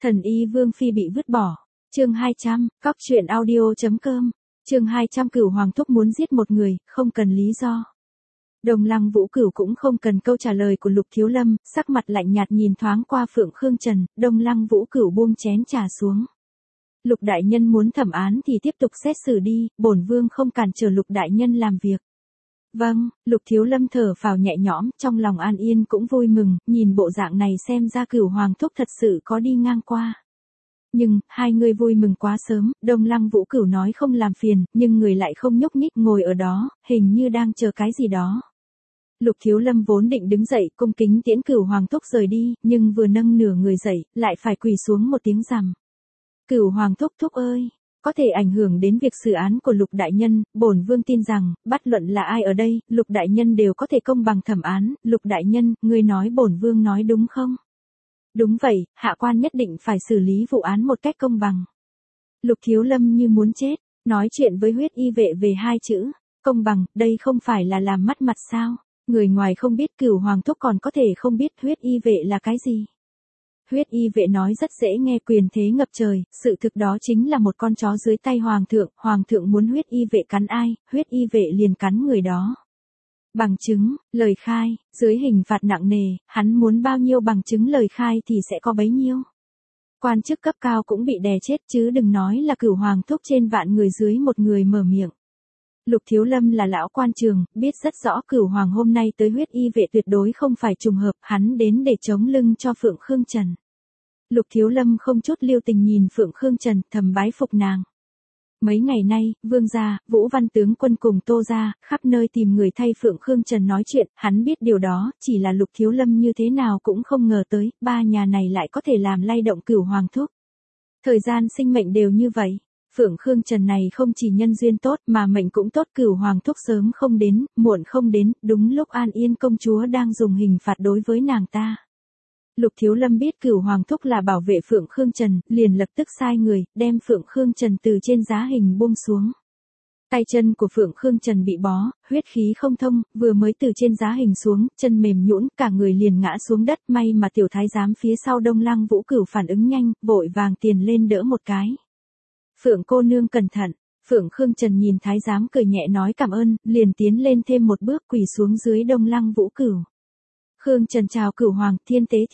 Thần y Vương Phi bị vứt bỏ. Chương 200, cóc truyện audio.com. Chương 200 Cửu Hoàng thúc muốn giết một người, không cần lý do. Đồng Lăng Vũ Cửu cũng không cần câu trả lời của Lục Thiếu Lâm, sắc mặt lạnh nhạt nhìn thoáng qua Phượng Khương Trần, Đồng Lăng Vũ Cửu buông chén trà xuống. Lục đại nhân muốn thẩm án thì tiếp tục xét xử đi, bổn vương không cản trở Lục đại nhân làm việc. Vâng, Lục Thiếu Lâm thở phào nhẹ nhõm, trong lòng an yên cũng vui mừng, nhìn bộ dạng này xem ra Cửu Hoàng thúc thật sự có đi ngang qua. Nhưng, hai người vui mừng quá sớm, Đồng Lăng Vũ Cửu nói không làm phiền, nhưng người lại không nhúc nhích ngồi ở đó, hình như đang chờ cái gì đó. Lục Thiếu Lâm vốn định đứng dậy cung kính tiễn Cửu Hoàng thúc rời đi, nhưng vừa nâng nửa người dậy, lại phải quỳ xuống một tiếng rằm. Cửu Hoàng thúc thúc ơi! Có thể ảnh hưởng đến việc xử án của Lục đại nhân, bổn vương tin rằng, bất luận là ai ở đây, Lục đại nhân đều có thể công bằng thẩm án, Lục đại nhân, ngươi nói bổn vương nói đúng không? Đúng vậy, hạ quan nhất định phải xử lý vụ án một cách công bằng. Lục Thiếu Lâm như muốn chết, nói chuyện với Huyết Y vệ về hai chữ, công bằng, đây không phải là làm mất mặt sao? Người ngoài không biết Cửu Hoàng thúc còn có thể không biết Huyết Y vệ là cái gì. Huyết Y vệ nói rất dễ nghe, quyền thế ngập trời, sự thực đó chính là một con chó dưới tay Hoàng thượng muốn Huyết Y vệ cắn ai, Huyết Y vệ liền cắn người đó. Bằng chứng, lời khai, dưới hình phạt nặng nề, hắn muốn bao nhiêu bằng chứng lời khai thì sẽ có bấy nhiêu. Quan chức cấp cao cũng bị đè chết chứ đừng nói là Cửu Hoàng thúc trên vạn người dưới một người mở miệng. Lục Thiếu Lâm là lão quan trường, biết rất rõ Cửu Hoàng hôm nay tới Huyết Y vệ tuyệt đối không phải trùng hợp, hắn đến để chống lưng cho Phượng Khương Trần. Lục Thiếu Lâm không chút lưu tình nhìn Phượng Khương Trần, thầm bái phục nàng. Mấy ngày nay, Vương gia, Vũ Văn tướng quân cùng Tô gia, khắp nơi tìm người thay Phượng Khương Trần nói chuyện, hắn biết điều đó, chỉ là Lục Thiếu Lâm như thế nào cũng không ngờ tới, ba nhà này lại có thể làm lay động Cửu Hoàng thúc. Thời gian sinh mệnh đều như vậy. Phượng Khương Trần này không chỉ nhân duyên tốt mà mệnh cũng tốt, Cửu Hoàng thúc sớm không đến, muộn không đến, đúng lúc An Yên công chúa đang dùng hình phạt đối với nàng ta. Lục Thiếu Lâm biết Cửu Hoàng thúc là bảo vệ Phượng Khương Trần, liền lập tức sai người, đem Phượng Khương Trần từ trên giá hình buông xuống. Tay chân của Phượng Khương Trần bị bó, huyết khí không thông, vừa mới từ trên giá hình xuống, chân mềm nhũn, cả người liền ngã xuống đất, may mà tiểu thái giám phía sau Đông Lăng Vũ Cửu phản ứng nhanh, vội vàng tiền lên đỡ một cái. Phượng cô nương cẩn thận. Phượng Khương Trần nhìn thái giám cười nhẹ nói cảm ơn, liền tiến lên thêm một bước quỳ xuống dưới Đông Lăng Vũ Cửu. Khương Trần chào Cửu Hoàng, thiên tế.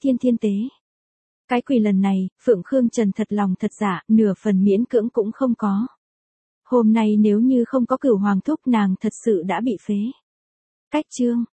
Cái quỳ lần này, Phượng Khương Trần thật lòng thật dạ, nửa phần miễn cưỡng cũng không có. Hôm nay nếu như không có Cửu Hoàng thúc nàng thật sự đã bị phế. Cách chương.